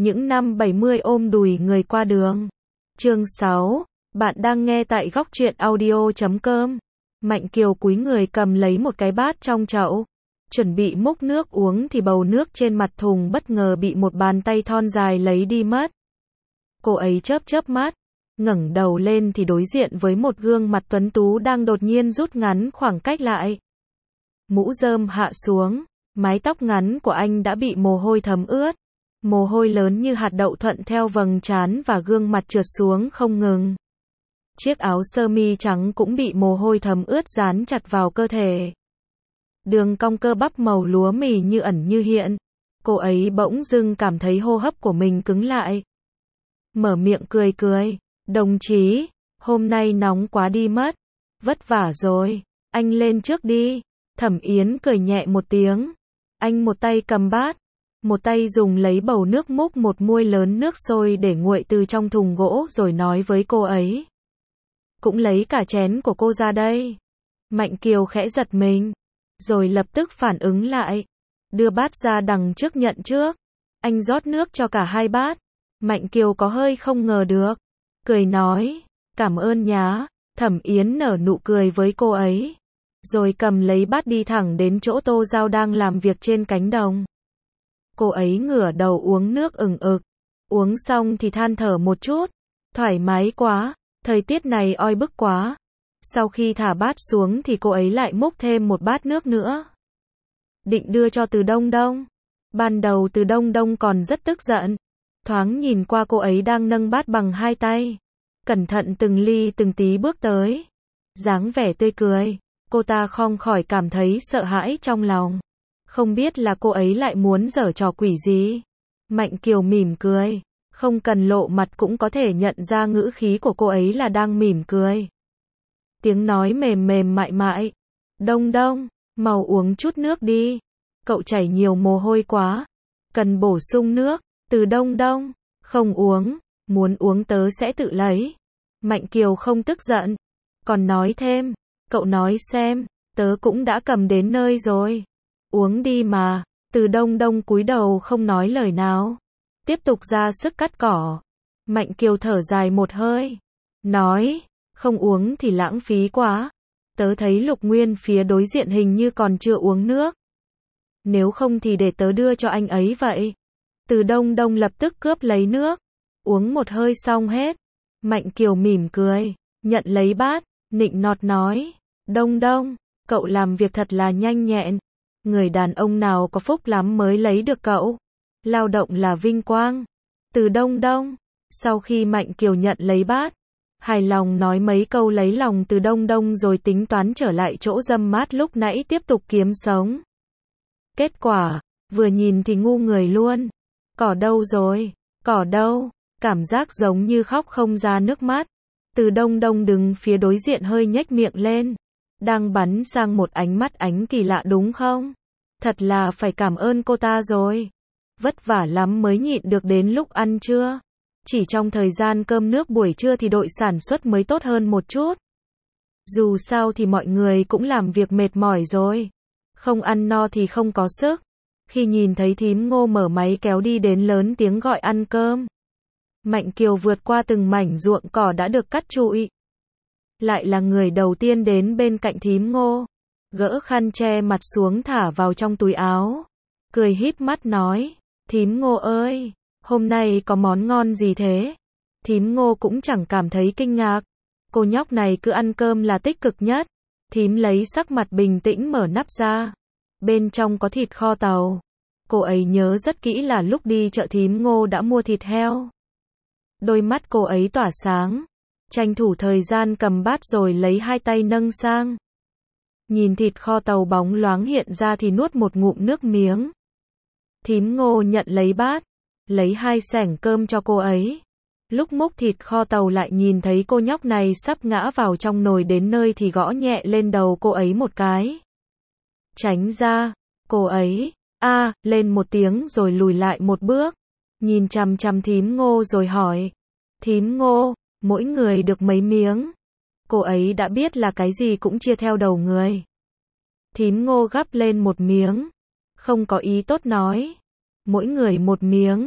Những năm 70 ôm đùi người qua đường. Chương 6. Bạn đang nghe tại góc truyện audio.com. Mạnh Kiều cúi người cầm lấy một cái bát trong chậu, chuẩn bị múc nước uống thì bầu nước trên mặt thùng bất ngờ bị một bàn tay thon dài lấy đi mất. Cô ấy chớp chớp mắt, ngẩng đầu lên thì đối diện với một gương mặt tuấn tú đang đột nhiên rút ngắn khoảng cách lại. Mũ rơm hạ xuống, mái tóc ngắn của anh đã bị mồ hôi thấm ướt. Mồ hôi lớn như hạt đậu thuận theo vầng trán và gương mặt trượt xuống không ngừng. Chiếc áo sơ mi trắng cũng bị mồ hôi thấm ướt dán chặt vào cơ thể. Đường cong cơ bắp màu lúa mì như ẩn như hiện. Cô ấy bỗng dưng cảm thấy hô hấp của mình cứng lại. Mở miệng cười cười. Đồng chí, hôm nay nóng quá đi mất. Vất vả rồi, anh lên trước đi. Thẩm Yến cười nhẹ một tiếng. Anh một tay cầm bát, một tay dùng lấy bầu nước múc một muôi lớn nước sôi để nguội từ trong thùng gỗ rồi nói với cô ấy. Cũng lấy cả chén của cô ra đây. Mạnh Kiều khẽ giật mình, rồi lập tức phản ứng lại. Đưa bát ra đằng trước nhận trước. Anh rót nước cho cả hai bát. Mạnh Kiều có hơi không ngờ được. Cười nói, cảm ơn nhá. Thẩm Yến nở nụ cười với cô ấy. Rồi cầm lấy bát đi thẳng đến chỗ Tô Giao đang làm việc trên cánh đồng. Cô ấy ngửa đầu uống nước ừng ực. Uống xong thì than thở một chút. Thoải mái quá, thời tiết này oi bức quá. Sau khi thả bát xuống thì cô ấy lại múc thêm một bát nước nữa. Định đưa cho Từ Đông Đông. Ban đầu Từ Đông Đông còn rất tức giận. Thoáng nhìn qua cô ấy đang nâng bát bằng hai tay. Cẩn thận từng ly từng tí bước tới. Dáng vẻ tươi cười. Cô ta không khỏi cảm thấy sợ hãi trong lòng. Không biết là cô ấy lại muốn giở trò quỷ gì. Mạnh Kiều mỉm cười. Không cần lộ mặt cũng có thể nhận ra ngữ khí của cô ấy là đang mỉm cười. Tiếng nói mềm mềm mại mại. Đông Đông, mau uống chút nước đi. Cậu chảy nhiều mồ hôi quá. Cần bổ sung nước. Từ Đông Đông, không uống. Muốn uống tớ sẽ tự lấy. Mạnh Kiều không tức giận. Còn nói thêm. Cậu nói xem, tớ cũng đã cầm đến nơi rồi. Uống đi mà. Từ Đông Đông cúi đầu không nói lời nào. Tiếp tục ra sức cắt cỏ. Mạnh Kiều thở dài một hơi. Nói, không uống thì lãng phí quá. Tớ thấy Lục Nguyên phía đối diện hình như còn chưa uống nước. Nếu không thì để tớ đưa cho anh ấy vậy. Từ Đông Đông lập tức cướp lấy nước. Uống một hơi xong hết. Mạnh Kiều mỉm cười, nhận lấy bát, nịnh nọt nói. Đông Đông, cậu làm việc thật là nhanh nhẹn. Người đàn ông nào có phúc lắm mới lấy được cậu. Lao động là vinh quang. Từ Đông Đông, sau khi Mạnh Kiều nhận lấy bát, hài lòng nói mấy câu lấy lòng Từ Đông Đông rồi tính toán trở lại chỗ dâm mát lúc nãy tiếp tục kiếm sống. Kết quả, vừa nhìn thì ngu người luôn. Cỏ đâu rồi? Cỏ đâu? Cảm giác giống như khóc không ra nước mắt. Từ Đông Đông đứng phía đối diện hơi nhếch miệng lên. Đang bắn sang một ánh mắt ánh kỳ lạ đúng không? Thật là phải cảm ơn cô ta rồi. Vất vả lắm mới nhịn được đến lúc ăn trưa. Chỉ trong thời gian cơm nước buổi trưa thì đội sản xuất mới tốt hơn một chút. Dù sao thì mọi người cũng làm việc mệt mỏi rồi. Không ăn no thì không có sức. Khi nhìn thấy thím Ngô mở máy kéo đi đến lớn tiếng gọi ăn cơm. Mạnh Kiều vượt qua từng mảnh ruộng cỏ đã được cắt trụi. Lại là người đầu tiên đến bên cạnh thím Ngô. Gỡ khăn che mặt xuống thả vào trong túi áo. Cười híp mắt nói. Thím Ngô ơi, hôm nay có món ngon gì thế? Thím Ngô cũng chẳng cảm thấy kinh ngạc. Cô nhóc này cứ ăn cơm là tích cực nhất. Thím lấy sắc mặt bình tĩnh mở nắp ra. Bên trong có thịt kho tàu. Cô ấy nhớ rất kỹ là lúc đi chợ thím Ngô đã mua thịt heo. Đôi mắt cô ấy tỏa sáng. Tranh thủ thời gian cầm bát rồi lấy hai tay nâng sang. Nhìn thịt kho tàu bóng loáng hiện ra thì nuốt một ngụm nước miếng. Thím Ngô nhận lấy bát. Lấy hai xẻng cơm cho cô ấy. Lúc múc thịt kho tàu lại nhìn thấy cô nhóc này sắp ngã vào trong nồi đến nơi thì gõ nhẹ lên đầu cô ấy một cái. Tránh ra. Cô ấy, lên một tiếng rồi lùi lại một bước. Nhìn chằm chằm thím Ngô rồi hỏi. Thím Ngô, mỗi người được mấy miếng? Cô ấy đã biết là cái gì cũng chia theo đầu người. Thím Ngô gắp lên một miếng. Không có ý tốt nói. Mỗi người một miếng.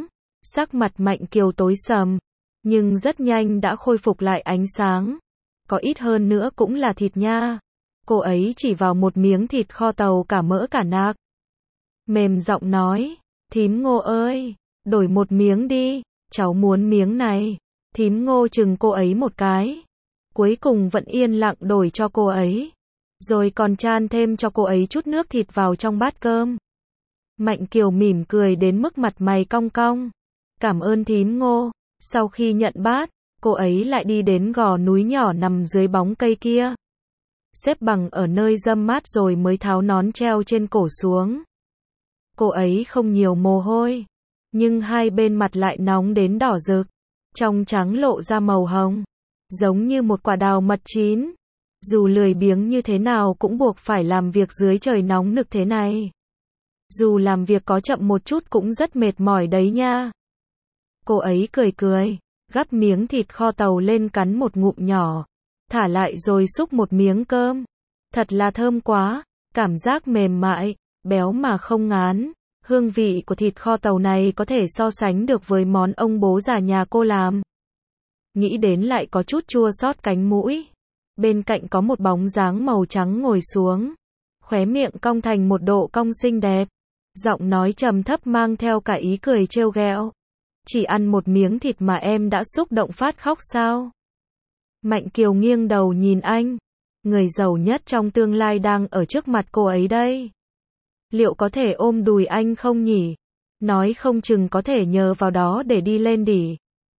Sắc mặt Mạnh Kiều tối sầm, nhưng rất nhanh đã khôi phục lại ánh sáng. Có ít hơn nữa cũng là thịt nha. Cô ấy chỉ vào một miếng thịt kho tàu cả mỡ cả nạc. Mềm giọng nói, thím Ngô ơi, đổi một miếng đi, cháu muốn miếng này. Thím Ngô chừng cô ấy một cái. Cuối cùng vẫn yên lặng đổi cho cô ấy. Rồi còn chan thêm cho cô ấy chút nước thịt vào trong bát cơm. Mạnh Kiều mỉm cười đến mức mặt mày cong cong. Cảm ơn thím Ngô. Sau khi nhận bát, cô ấy lại đi đến gò núi nhỏ nằm dưới bóng cây kia. Xếp bằng ở nơi râm mát rồi mới tháo nón treo trên cổ xuống. Cô ấy không nhiều mồ hôi, nhưng hai bên mặt lại nóng đến đỏ rực, trong trắng lộ ra màu hồng, giống như một quả đào mật chín. Dù lười biếng như thế nào cũng buộc phải làm việc dưới trời nóng nực thế này. Dù làm việc có chậm một chút cũng rất mệt mỏi đấy nha. Cô ấy cười cười, gắp miếng thịt kho tàu lên cắn một ngụm nhỏ, thả lại rồi xúc một miếng cơm. Thật là thơm quá, cảm giác mềm mại, béo mà không ngán. Hương vị của thịt kho tàu này có thể so sánh được với món ông bố già nhà cô làm. Nghĩ đến lại có chút chua xót cánh mũi. Bên cạnh có một bóng dáng màu trắng ngồi xuống, khóe miệng cong thành một độ cong xinh đẹp, giọng nói trầm thấp mang theo cả ý cười trêu ghẹo. Chỉ ăn một miếng thịt mà em đã xúc động phát khóc sao? Mạnh Kiều nghiêng đầu nhìn anh, người giàu nhất trong tương lai đang ở trước mặt cô ấy đây. Liệu có thể ôm đùi anh không nhỉ? Nói không chừng có thể nhờ vào đó để đi lên đỉ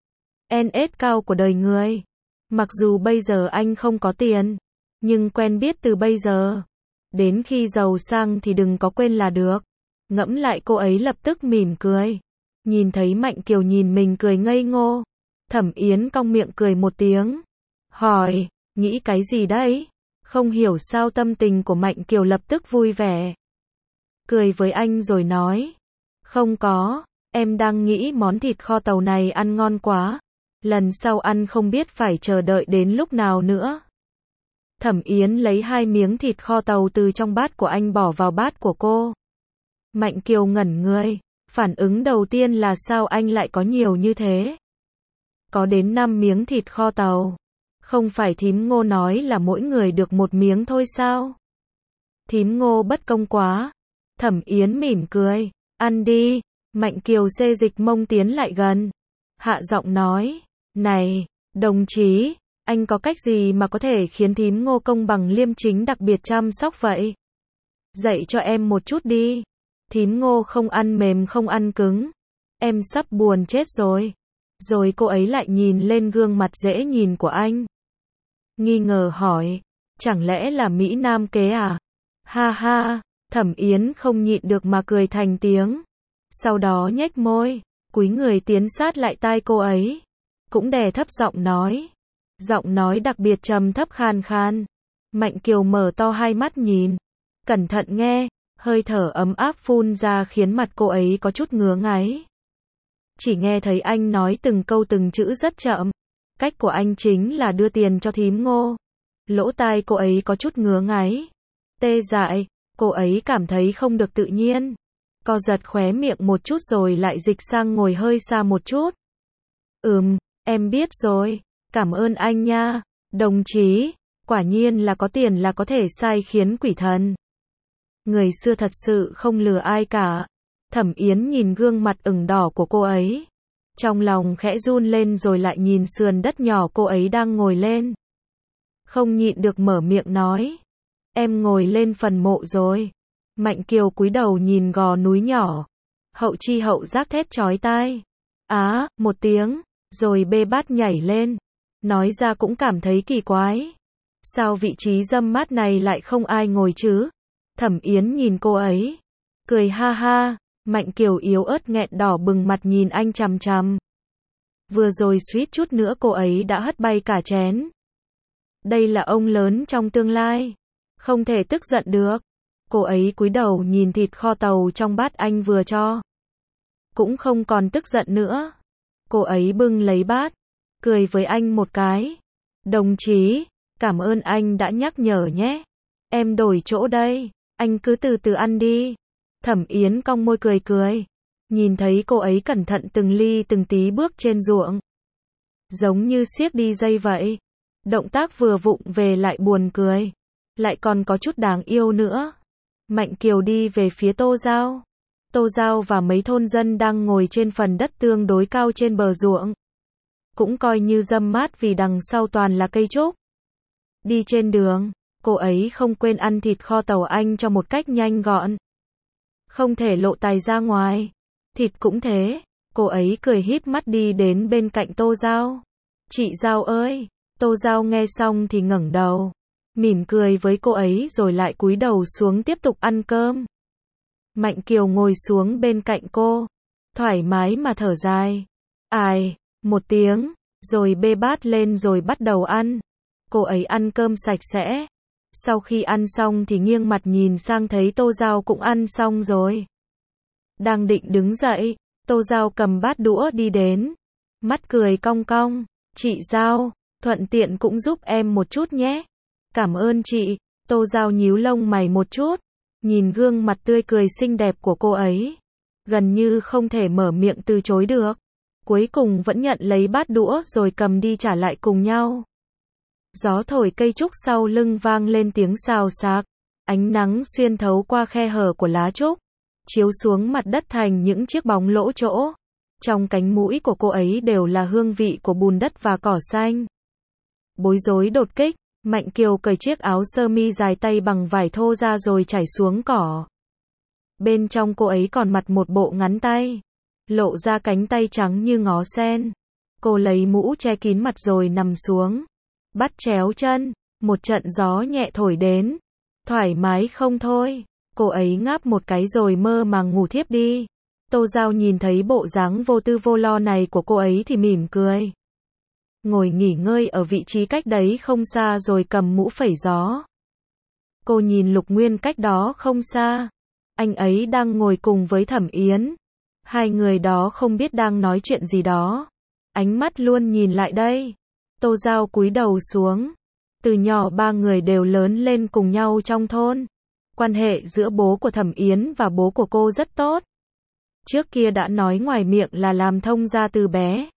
NS cao của đời người. Mặc dù bây giờ anh không có tiền, nhưng quen biết từ bây giờ. Đến khi giàu sang thì đừng có quên là được. Ngẫm lại cô ấy lập tức mỉm cười. Nhìn thấy Mạnh Kiều nhìn mình cười ngây ngô. Thẩm Yến cong miệng cười một tiếng. Hỏi, nghĩ cái gì đấy? Không hiểu sao tâm tình của Mạnh Kiều lập tức vui vẻ. Cười với anh rồi nói. Không có, em đang nghĩ món thịt kho tàu này ăn ngon quá. Lần sau ăn không biết phải chờ đợi đến lúc nào nữa. Thẩm Yến lấy 2 miếng thịt kho tàu từ trong bát của anh bỏ vào bát của cô. Mạnh Kiều ngẩn người, phản ứng đầu tiên là sao anh lại có nhiều như thế? Có đến 5 miếng thịt kho tàu. Không phải thím Ngô nói là mỗi người được một miếng thôi sao? Thím Ngô bất công quá. Thẩm Yến mỉm cười, ăn đi. Mạnh Kiều xê dịch mông tiến lại gần, hạ giọng nói, này, đồng chí, anh có cách gì mà có thể khiến thím Ngô công bằng liêm chính đặc biệt chăm sóc vậy? Dạy cho em một chút đi. Thím Ngô không ăn mềm không ăn cứng. Em sắp buồn chết rồi. Rồi cô ấy lại nhìn lên gương mặt dễ nhìn của anh. Nghi ngờ hỏi, chẳng lẽ là Mỹ Nam kế à? Ha ha, Thẩm Yến không nhịn được mà cười thành tiếng. Sau đó nhếch môi, cúi người tiến sát lại tai cô ấy. Cũng đè thấp giọng nói. Giọng nói đặc biệt trầm thấp khan khan. Mạnh Kiều mở to hai mắt nhìn. Cẩn thận nghe, hơi thở ấm áp phun ra khiến mặt cô ấy có chút ngứa ngáy. Chỉ nghe thấy anh nói từng câu từng chữ rất chậm. Cách của anh chính là đưa tiền cho thím Ngô. Lỗ tai cô ấy có chút ngứa ngáy. Tê dại, cô ấy cảm thấy không được tự nhiên. Co giật khóe miệng một chút rồi lại dịch sang ngồi hơi xa một chút. Em biết rồi. Cảm ơn anh nha. Đồng chí, quả nhiên là có tiền là có thể sai khiến quỷ thần. Người xưa thật sự không lừa ai cả. Thẩm Yến nhìn gương mặt ửng đỏ của cô ấy. Trong lòng khẽ run lên rồi lại nhìn sườn đất nhỏ cô ấy đang ngồi lên. Không nhịn được mở miệng nói. Em ngồi lên phần mộ rồi. Mạnh Kiều cúi đầu nhìn gò núi nhỏ. Hậu chi hậu giác thét chói tai. Á, một tiếng, rồi bê bát nhảy lên. Nói ra cũng cảm thấy kỳ quái. Sao vị trí râm mát này lại không ai ngồi chứ? Thẩm Yến nhìn cô ấy. Cười ha ha. Mạnh Kiều yếu ớt nghẹn đỏ bừng mặt nhìn anh chằm chằm. Vừa rồi suýt chút nữa cô ấy đã hất bay cả chén. Đây là ông lớn trong tương lai. Không thể tức giận được. Cô ấy cúi đầu nhìn thịt kho tàu trong bát anh vừa cho. Cũng không còn tức giận nữa. Cô ấy bưng lấy bát. Cười với anh một cái. Đồng chí, cảm ơn anh đã nhắc nhở nhé. Em đổi chỗ đây. Anh cứ từ từ ăn đi. Thẩm Yến cong môi cười cười. Nhìn thấy cô ấy cẩn thận từng ly từng tí bước trên ruộng. Giống như siếc đi dây vậy. Động tác vừa vụng về lại buồn cười. Lại còn có chút đáng yêu nữa. Mạnh Kiều đi về phía Tô Giao. Tô Giao và mấy thôn dân đang ngồi trên phần đất tương đối cao trên bờ ruộng. Cũng coi như râm mát vì đằng sau toàn là cây trúc. Đi trên đường, cô ấy không quên ăn thịt kho tàu Anh cho một cách nhanh gọn. Không thể lộ tài ra ngoài. Thịt cũng thế. Cô ấy cười híp mắt đi đến bên cạnh Tô Giao. Chị Giao ơi! Tô Giao nghe xong thì ngẩng đầu. Mỉm cười với cô ấy rồi lại cúi đầu xuống tiếp tục ăn cơm. Mạnh Kiều ngồi xuống bên cạnh cô. Thoải mái mà thở dài. Ai, một tiếng, rồi bê bát lên rồi bắt đầu ăn. Cô ấy ăn cơm sạch sẽ. Sau khi ăn xong thì nghiêng mặt nhìn sang thấy Tô Giao cũng ăn xong rồi. Đang định đứng dậy, Tô Giao cầm bát đũa đi đến. Mắt cười cong cong. Chị Giao, thuận tiện cũng giúp em một chút nhé. Cảm ơn chị. Tô Giao nhíu lông mày một chút. Nhìn gương mặt tươi cười xinh đẹp của cô ấy. Gần như không thể mở miệng từ chối được. Cuối cùng vẫn nhận lấy bát đũa rồi cầm đi trả lại cùng nhau. Gió thổi cây trúc sau lưng vang lên tiếng xào xạc. Ánh nắng xuyên thấu qua khe hở của lá trúc. Chiếu xuống mặt đất thành những chiếc bóng lỗ chỗ. Trong cánh mũi của cô ấy đều là hương vị của bùn đất và cỏ xanh. Bối rối đột kích, Mạnh Kiều cởi chiếc áo sơ mi dài tay bằng vải thô ra rồi chảy xuống cỏ. Bên trong cô ấy còn mặc một bộ ngắn tay, lộ ra cánh tay trắng như ngó sen. Cô lấy mũ che kín mặt rồi nằm xuống, bắt chéo chân, một trận gió nhẹ thổi đến. Thoải mái không thôi, cô ấy ngáp một cái rồi mơ màng ngủ thiếp đi. Tô Giao nhìn thấy bộ dáng vô tư vô lo này của cô ấy thì mỉm cười. Ngồi nghỉ ngơi ở vị trí cách đấy không xa rồi cầm mũ phẩy gió. Cô nhìn Lục Nguyên cách đó không xa. Anh ấy đang ngồi cùng với Thẩm Yến. Hai người đó không biết đang nói chuyện gì đó. Ánh mắt luôn nhìn lại đây. Tô Giao cúi đầu xuống. Từ nhỏ ba người đều lớn lên cùng nhau trong thôn. Quan hệ giữa bố của Thẩm Yến và bố của cô rất tốt. Trước kia đã nói ngoài miệng là làm thông gia từ bé.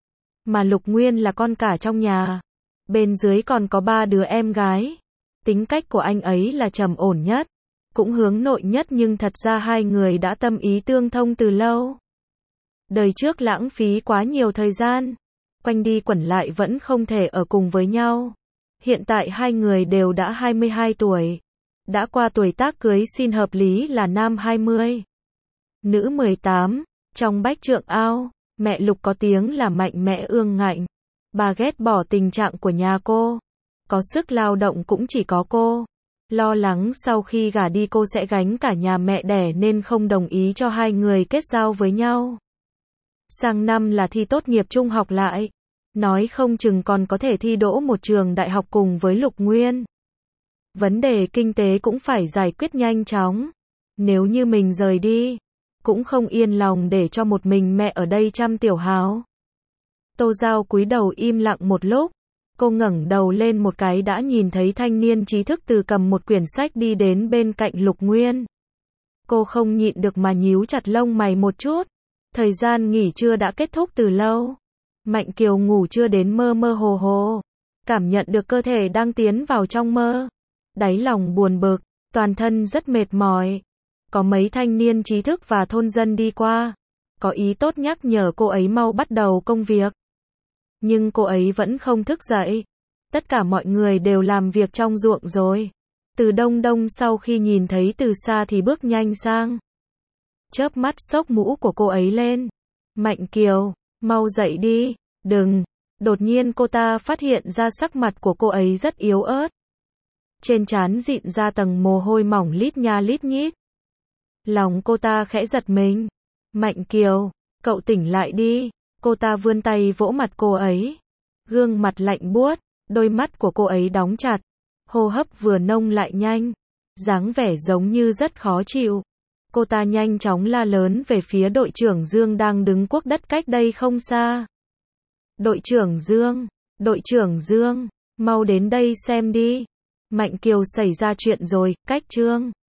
Mà Lục Nguyên là con cả trong nhà. Bên dưới còn có 3 đứa em gái. Tính cách của anh ấy là trầm ổn nhất. Cũng hướng nội nhất nhưng thật ra hai người đã tâm ý tương thông từ lâu. Đời trước lãng phí quá nhiều thời gian. Quanh đi quẩn lại vẫn không thể ở cùng với nhau. Hiện tại hai người đều đã 22 tuổi. Đã qua tuổi tác cưới xin hợp lý là nam 20. Nữ 18. Trong Bách Trượng Ao, mẹ Lục có tiếng là mạnh mẽ ương ngạnh. Bà ghét bỏ tình trạng của nhà cô. Có sức lao động cũng chỉ có cô. Lo lắng sau khi gả đi cô sẽ gánh cả nhà mẹ đẻ nên không đồng ý cho hai người kết giao với nhau. Sang năm là thi tốt nghiệp trung học lại. Nói không chừng còn có thể thi đỗ một trường đại học cùng với Lục Nguyên. Vấn đề kinh tế cũng phải giải quyết nhanh chóng. Nếu như mình rời đi, cũng không yên lòng để cho một mình mẹ ở đây chăm tiểu Hào. Tô Giao cúi đầu im lặng một lúc. Cô ngẩng đầu lên một cái đã nhìn thấy thanh niên trí thức từ cầm một quyển sách đi đến bên cạnh Lục Nguyên. Cô không nhịn được mà nhíu chặt lông mày một chút. Thời gian nghỉ trưa đã kết thúc từ lâu. Mạnh Kiều ngủ chưa đến mơ mơ hồ hồ. Cảm nhận được cơ thể đang tiến vào trong mơ. Đáy lòng buồn bực, toàn thân rất mệt mỏi. Có mấy thanh niên trí thức và thôn dân đi qua. Có ý tốt nhắc nhở cô ấy mau bắt đầu công việc. Nhưng cô ấy vẫn không thức dậy. Tất cả mọi người đều làm việc trong ruộng rồi. Từ Đông Đông sau khi nhìn thấy từ xa thì bước nhanh sang. Chớp mắt xốc mũ của cô ấy lên. Mạnh Kiều, mau dậy đi, đừng. Đột nhiên cô ta phát hiện ra sắc mặt của cô ấy rất yếu ớt. Trên trán dịn ra tầng mồ hôi mỏng lít nha lít nhít. Lòng cô ta khẽ giật mình. Mạnh Kiều, cậu tỉnh lại đi. Cô ta vươn tay vỗ mặt cô ấy. Gương mặt lạnh buốt, đôi mắt của cô ấy đóng chặt. Hô hấp vừa nông lại nhanh. Dáng vẻ giống như rất khó chịu. Cô ta nhanh chóng la lớn về phía đội trưởng Dương đang đứng cuốc đất cách đây không xa. Đội trưởng Dương, mau đến đây xem đi. Mạnh Kiều xảy ra chuyện rồi, cách Trương.